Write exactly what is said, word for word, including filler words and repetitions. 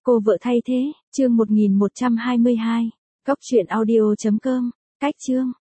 Cô vợ thay thế, chương một nghìn một trăm hai mươi hai. Góc truyện audio chấm com. Cách chương.